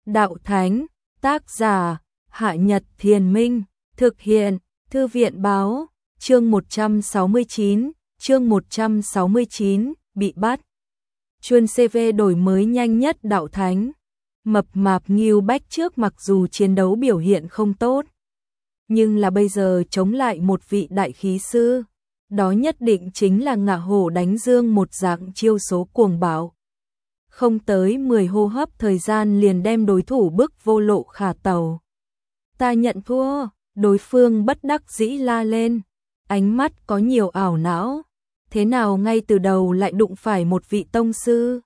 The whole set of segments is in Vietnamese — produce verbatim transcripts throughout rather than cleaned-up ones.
Đạo Thánh, tác giả, Hạ Nhật Thiền Minh, thực hiện, Thư viện Báo, chương một trăm sáu mươi chín, chương một trăm sáu mươi chín, bị bắt. Chuyên xê vê đổi mới nhanh nhất Đạo Thánh. Mập mạp Ngưu Bách trước mặc dù chiến đấu biểu hiện không tốt, nhưng là bây giờ chống lại một vị đại khí sư, đó nhất định chính là ngạ hổ đánh dương một dạng chiêu số cuồng bạo. Không tới mười hô hấp thời gian liền đem đối thủ bức vô lộ khả tàu. Ta nhận thua, đối phương bất đắc dĩ la lên, ánh mắt có nhiều ảo não, thế nào ngay từ đầu lại đụng phải một vị tông sư.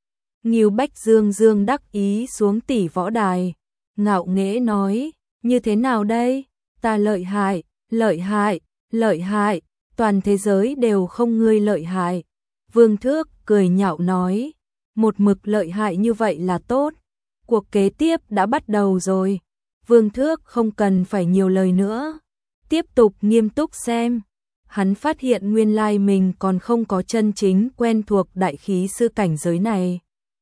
Ngưu Bách dương dương đắc ý xuống tỷ võ đài, ngạo nghễ nói, như thế nào đây, ta lợi hại, lợi hại, lợi hại, toàn thế giới đều không ngươi lợi hại. Vương Thước cười nhạo nói, một mực lợi hại như vậy là tốt, cuộc kế tiếp đã bắt đầu rồi. Vương Thước không cần phải nhiều lời nữa, tiếp tục nghiêm túc xem. Hắn phát hiện nguyên lai mình còn không có chân chính quen thuộc đại khí sư cảnh giới này.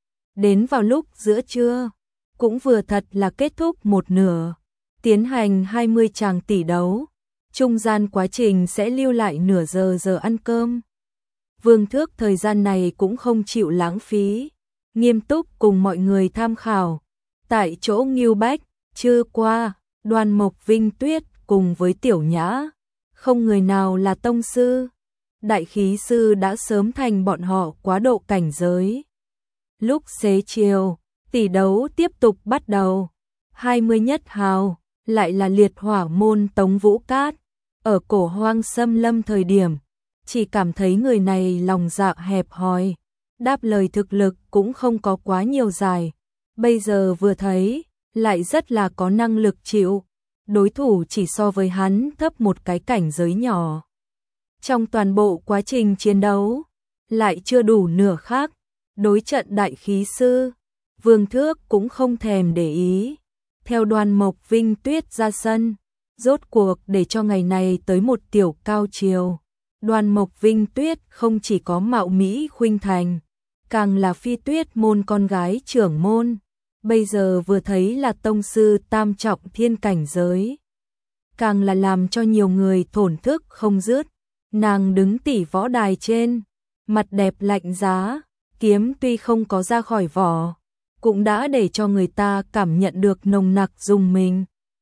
Đến vào lúc giữa trưa, cũng vừa thật là kết thúc một nửa, tiến hành hai mươi tràng tỷ đấu, trung gian quá trình sẽ lưu lại nửa giờ giờ ăn cơm. Vương Thước thời gian này cũng không chịu lãng phí, nghiêm túc cùng mọi người tham khảo. Tại chỗ Ngưu Bách, Trư Qua, Đoan Mộc Vinh Tuyết cùng với Tiểu Nhã, không người nào là tông sư. Đại khí sư đã sớm thành bọn họ quá độ cảnh giới. Lúc xế chiều, tỷ đấu tiếp tục bắt đầu. hai mươi nhất hào, lại là liệt hỏa môn Tống Vũ Cát. Ở cổ hoang xâm lâm thời điểm, chỉ cảm thấy người này lòng dạ hẹp hòi, đáp lời thực lực cũng không có quá nhiều dài. Bây giờ vừa thấy, lại rất là có năng lực chịu. Đối thủ chỉ so với hắn thấp một cái cảnh giới nhỏ. Trong toàn bộ quá trình chiến đấu, lại chưa đủ nửa khác. Đối trận đại khí sư, Vương Thước cũng không thèm để ý. Theo Đoan Mộc Vinh Tuyết ra sân, rốt cuộc để cho ngày này tới một tiểu cao chiều. Đoan Mộc Vinh Tuyết không chỉ có mạo mỹ khuynh thành, càng là phi tuyết môn con gái trưởng môn. Bây giờ vừa thấy là tông sư tam trọng thiên cảnh giới, càng là làm cho nhiều người thổn thức không dứt. Nàng đứng tỷ võ đài trên, mặt đẹp lạnh giá, kiếm tuy không có ra khỏi vỏ, cũng đã để cho người ta cảm nhận được nồng nặc rùng mình.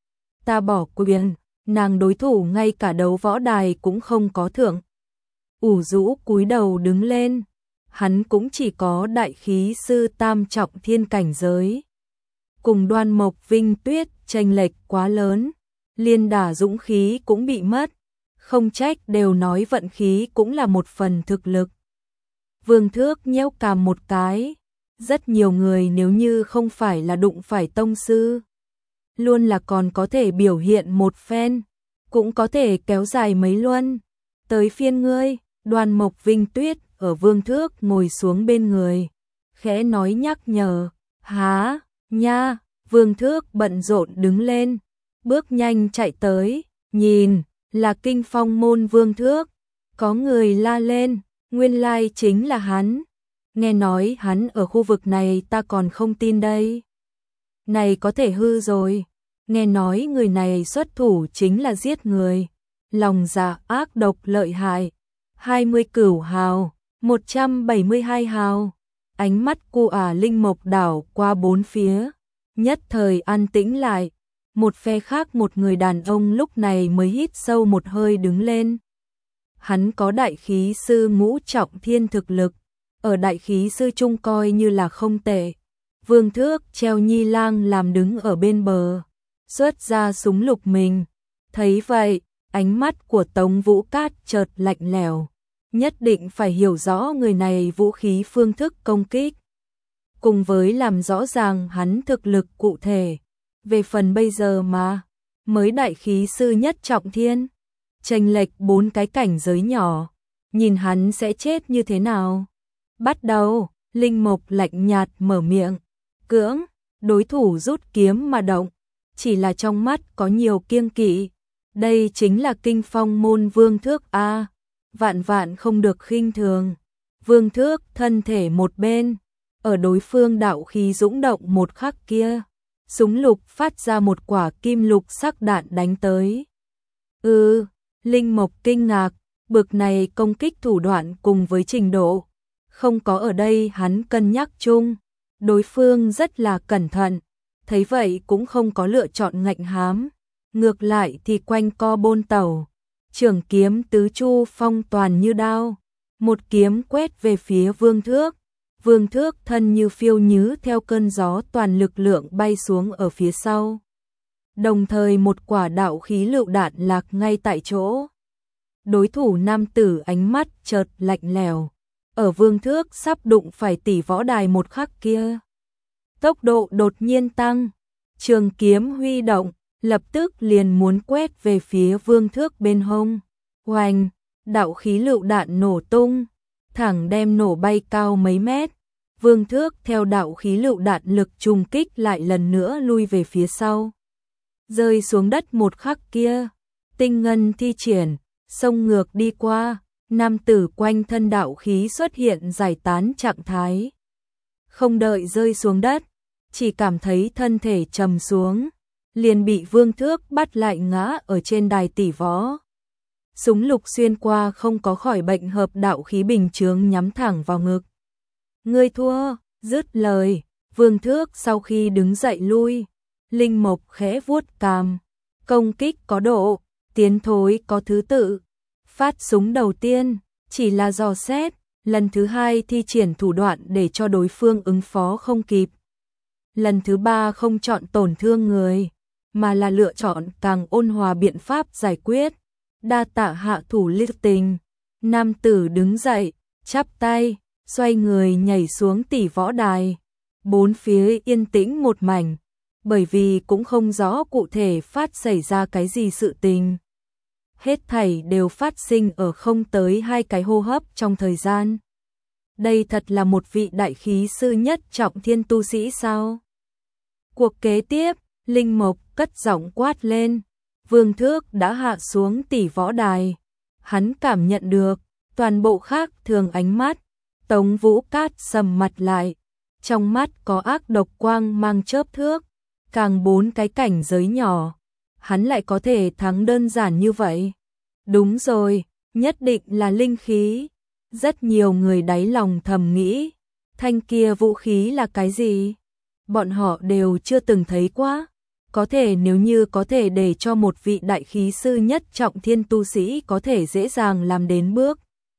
Ta bỏ quyền, nàng đối thủ ngay cả đấu võ đài cũng không có thượng. Ủ rũ cúi đầu đứng lên, hắn cũng chỉ có đại khí sư tam trọng thiên cảnh giới. Cùng Đoan Mộc Vinh Tuyết chênh lệch quá lớn, liên đả dũng khí cũng bị mất, không trách đều nói vận khí cũng là một phần thực lực. Vương Thước nhéo cằm một cái, rất nhiều người nếu như không phải là đụng phải tông sư, luôn là còn có thể biểu hiện một phen, cũng có thể kéo dài mấy luân. Tới phiên ngươi. Đoan Mộc Vinh Tuyết ở Vương Thước ngồi xuống bên người, khẽ nói nhắc nhở, há, nha. Vương Thước bận rộn đứng lên, bước nhanh chạy tới, nhìn, là Kinh Phong môn Vương Thước. Có người la lên, nguyên lai chính là hắn. Nghe nói hắn ở khu vực này ta còn không tin đây. Này có thể hư rồi, nghe nói người này xuất thủ chính là giết người, lòng dạ ác độc lợi hại. hai mươi cửu hào, một trăm bảy mươi hai hào, ánh mắt cu ả linh mộc đảo qua bốn phía, nhất thời an tĩnh lại. Một phe khác một người đàn ông lúc này mới hít sâu một hơi đứng lên. Hắn có đại khí sư ngũ trọng thiên thực lực, ở đại khí sư trung coi như là không tệ. Vương Thước treo nhi lang làm đứng ở bên bờ, xuất ra súng lục mình. Thấy vậy, ánh mắt của Tống Vũ Cát chợt lạnh lẽo, nhất định phải hiểu rõ người này vũ khí phương thức công kích, cùng với làm rõ ràng hắn thực lực cụ thể. Về phần bây giờ mà, mới đại khí sư nhất trọng thiên, chênh lệch bốn cái cảnh giới nhỏ, nhìn hắn sẽ chết như thế nào. Bắt đầu, Linh Mộc lạnh nhạt mở miệng, cưỡng, đối thủ rút kiếm mà động, chỉ là trong mắt có nhiều kiêng kỵ. Đây chính là Kinh Phong môn Vương Thước a, vạn vạn không được khinh thường. Vương Thước thân thể một bên, ở đối phương đạo khí dũng động một khắc kia, súng lục phát ra một quả kim lục sắc đạn đánh tới. Ừ, Linh Mộc kinh ngạc, bực này công kích thủ đoạn cùng với trình độ. Không có ở đây hắn cân nhắc chung, đối phương rất là cẩn thận, thấy vậy cũng không có lựa chọn ngạnh hám, ngược lại thì quanh co bôn tẩu, trường kiếm tứ chu phong toàn như đao, một kiếm quét về phía Vương Thước. Vương Thước thân như phiêu nhứ theo cơn gió toàn lực lượng bay xuống ở phía sau. Đồng thời một quả đạo khí lựu đạn lạc ngay tại chỗ. Đối thủ nam tử ánh mắt chợt lạnh lẽo, ở Vương Thước sắp đụng phải tỷ võ đài một khắc kia. Tốc độ đột nhiên tăng, trường kiếm huy động, lập tức liền muốn quét về phía Vương Thước bên hông. Oanh, đạo khí lựu đạn nổ tung, thẳng đem nổ bay cao mấy mét. Vương Thước theo đạo khí lựu đạn lực trùng kích lại lần nữa lui về phía sau. Rơi xuống đất một khắc kia, tinh ngân thi triển, xông ngược đi qua, nam tử quanh thân đạo khí xuất hiện giải tán trạng thái. Không đợi rơi xuống đất, chỉ cảm thấy thân thể trầm xuống, liền bị Vương Thước bắt lại ngã ở trên đài tỷ võ. Súng lục xuyên qua không có khỏi bệnh hợp đạo khí bình chướng nhắm thẳng vào ngực. Ngươi thua, dứt lời, Vương Thước sau khi đứng dậy lui, Linh Mộc khẽ vuốt cằm, công kích có độ, tiến thối có thứ tự. Phát súng đầu tiên chỉ là dò xét, lần thứ hai thi triển thủ đoạn để cho đối phương ứng phó không kịp. Lần thứ ba không chọn tổn thương người, mà là lựa chọn càng ôn hòa biện pháp giải quyết. Đa tạ hạ thủ lưu tình. Nam tử đứng dậy, chắp tay, xoay người nhảy xuống tỷ võ đài. Bốn phía yên tĩnh một mảnh, bởi vì cũng không rõ cụ thể phát xảy ra cái gì sự tình. Hết thảy đều phát sinh ở không tới hai cái hô hấp trong thời gian. Đây thật là một vị đại khí sư nhất trọng thiên tu sĩ sao? Cuộc kế tiếp, Linh Mộc cất giọng quát lên. Vương Thước đã hạ xuống tỷ võ đài. Hắn cảm nhận được toàn bộ khác thường ánh mắt. Tống Vũ Cát sầm mặt lại, trong mắt có ác độc quang mang chớp thước, càng bốn cái cảnh giới nhỏ, hắn lại có thể thắng đơn giản như vậy. Đúng rồi, nhất định là linh khí. Rất nhiều người đáy lòng thầm nghĩ, thanh kia vũ khí là cái gì? Bọn họ đều chưa từng thấy quá. Có thể nếu như có thể để cho một vị đại khí sư nhất trọng thiên tu sĩ có thể dễ dàng làm đến bước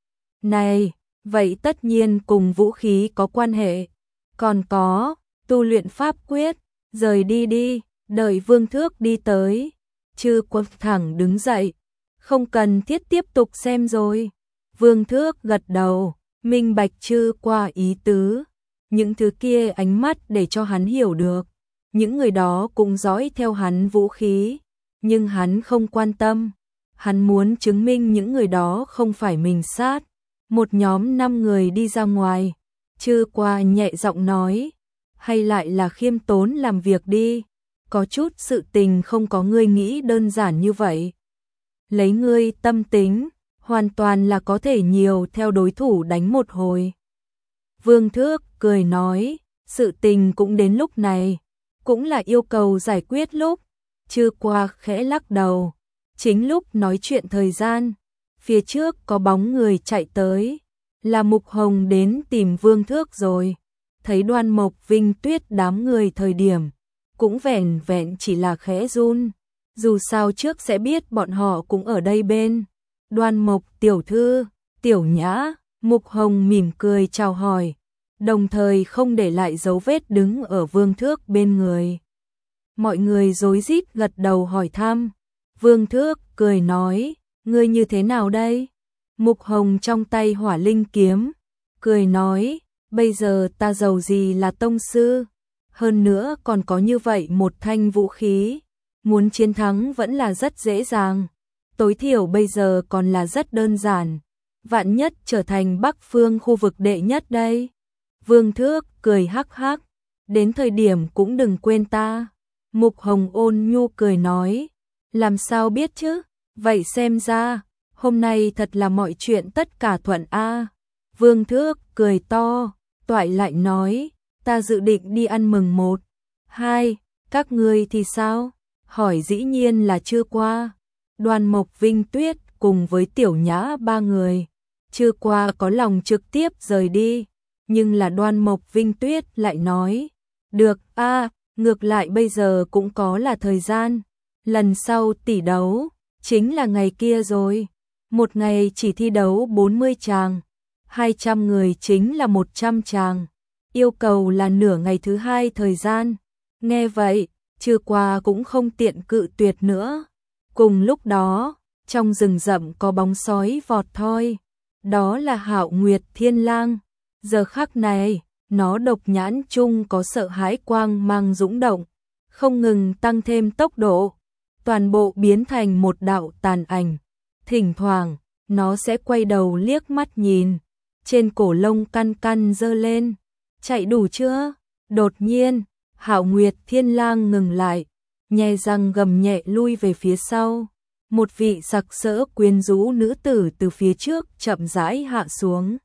này, vậy tất nhiên cùng vũ khí có quan hệ. Còn có, tu luyện pháp quyết, rời đi đi, đợi Vương Thước đi tới. Chư Quân thẳng đứng dậy, không cần thiết tiếp tục xem rồi. Vương Thước gật đầu, minh bạch Chư qua ý tứ. Những thứ kia ánh mắt để cho hắn hiểu được. Những người đó cũng dõi theo hắn vũ khí, nhưng hắn không quan tâm. Hắn muốn chứng minh những người đó không phải mình sát. Một nhóm năm người đi ra ngoài, Chư qua nhẹ giọng nói, hay lại là khiêm tốn làm việc đi, có chút sự tình không có ngươi nghĩ đơn giản như vậy. Lấy ngươi tâm tính, hoàn toàn là có thể nhiều theo đối thủ đánh một hồi. Vương Thước cười nói, sự tình cũng đến lúc này, cũng là yêu cầu giải quyết lúc. Chư qua khẽ lắc đầu, chính lúc nói chuyện thời gian, phía trước có bóng người chạy tới, là Mục Hồng đến tìm Vương Thước rồi. Thấy Đoan Mộc Vinh Tuyết đám người thời điểm, cũng vẻn vẹn chỉ là khẽ run, dù sao trước sẽ biết bọn họ cũng ở đây bên. Đoan Mộc tiểu thư, Tiểu Nhã, Mục Hồng mỉm cười chào hỏi, đồng thời không để lại dấu vết đứng ở Vương Thước bên người. Mọi người rối rít gật đầu hỏi thăm. Vương Thước cười nói, ngươi như thế nào đây? Mục Hồng trong tay hỏa linh kiếm, cười nói, bây giờ ta giàu gì là tông sư, hơn nữa còn có như vậy một thanh vũ khí, muốn chiến thắng vẫn là rất dễ dàng, tối thiểu bây giờ còn là rất đơn giản, vạn nhất trở thành Bắc Phương khu vực đệ nhất đây. Vương Thước cười hắc hắc, đến thời điểm cũng đừng quên ta. Mục Hồng ôn nhu cười nói, làm sao biết chứ, vậy xem ra, hôm nay thật là mọi chuyện tất cả thuận a. Vương Thước cười to, toại lại nói, ta dự định đi ăn mừng một, hai, Các ngươi thì sao? Hỏi dĩ nhiên là chưa qua. Đoan Mộc Vinh Tuyết cùng với Tiểu Nhã ba người, chưa qua có lòng trực tiếp rời đi, nhưng là Đoan Mộc Vinh Tuyết lại nói, được a, à, ngược lại bây giờ cũng có là thời gian, lần sau tỷ đấu, chính là ngày kia rồi, một ngày chỉ thi đấu bốn mươi tràng, hai trăm người chính là một trăm tràng, yêu cầu là nửa ngày thứ hai thời gian, nghe vậy, chưa qua cũng không tiện cự tuyệt nữa. Cùng lúc đó, trong rừng rậm có bóng sói vọt thoi, đó là Hạo Nguyệt Thiên Lang. Giờ khắc này, nó độc nhãn chung có sợ hãi quang mang dũng động, không ngừng tăng thêm tốc độ, toàn bộ biến thành một đạo tàn ảnh. Thỉnh thoảng, nó sẽ quay đầu liếc mắt nhìn, trên cổ lông căn căn giơ lên, chạy đủ chưa? Đột nhiên, Hạo Nguyệt Thiên Lang ngừng lại, nhe răng gầm nhẹ lui về phía sau. Một vị sặc sỡ quyến rũ nữ tử từ phía trước chậm rãi hạ xuống.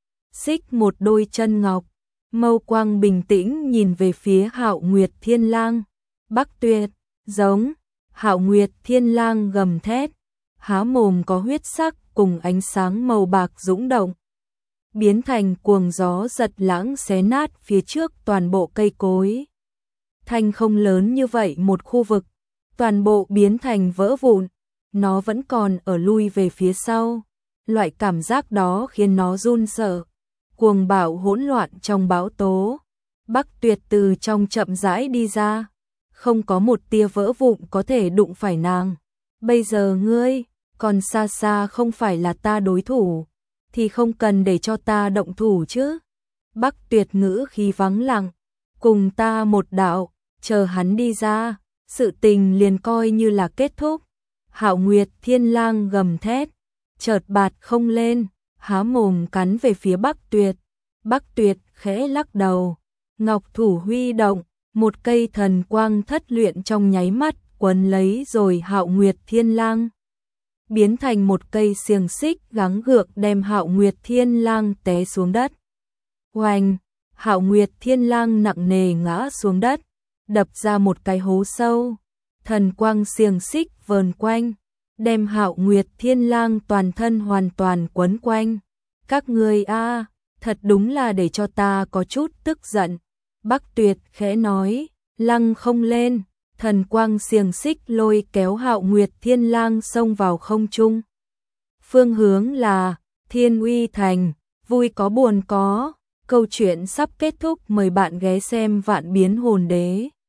Xích một đôi chân ngọc, mâu quang bình tĩnh nhìn về phía Hạo Nguyệt Thiên Lang. Bắc Tuyệt, giống, Hạo Nguyệt Thiên Lang gầm thét, há mồm có huyết sắc cùng ánh sáng màu bạc dũng động, biến thành cuồng gió giật lãng xé nát phía trước toàn bộ cây cối. Thanh không lớn như vậy một khu vực, toàn bộ biến thành vỡ vụn, nó vẫn còn ở lui về phía sau. Loại cảm giác đó khiến nó run sợ, cuồng bạo hỗn loạn trong bão tố. Bắc Tuyệt từ trong chậm rãi đi ra, không có một tia vỡ vụn có thể đụng phải nàng. Bây giờ ngươi, còn xa xa không phải là ta đối thủ, thì không cần để cho ta động thủ chứ. Bắc Tuyệt ngữ khí vắng lặng, cùng ta một đạo, chờ hắn đi ra, sự tình liền coi như là kết thúc. Hạo Nguyệt Thiên Lang gầm thét, chợt bạt không lên, há mồm cắn về phía Bắc Tuyệt. Bắc Tuyệt khẽ lắc đầu, ngọc thủ huy động, một cây thần quang thất luyện trong nháy mắt quấn lấy rồi Hạo Nguyệt Thiên Lang, biến thành một cây xiềng xích gắng gượng đem Hạo Nguyệt Thiên Lang té xuống đất. Oanh, Hạo Nguyệt Thiên Lang nặng nề ngã xuống đất, đập ra một cái hố sâu. Thần quang xiềng xích vờn quanh, đem Hạo Nguyệt Thiên Lang toàn thân hoàn toàn quấn quanh. Các ngươi a, thật đúng là để cho ta có chút tức giận. Bắc Tuyệt khẽ nói, lăng không lên, thần quang xiềng xích lôi kéo Hạo Nguyệt Thiên Lang xông vào không trung. Phương hướng là Thiên Uy Thành, vui có buồn có. Câu chuyện sắp kết thúc, mời bạn ghé xem Vạn Biến Hồn Đế.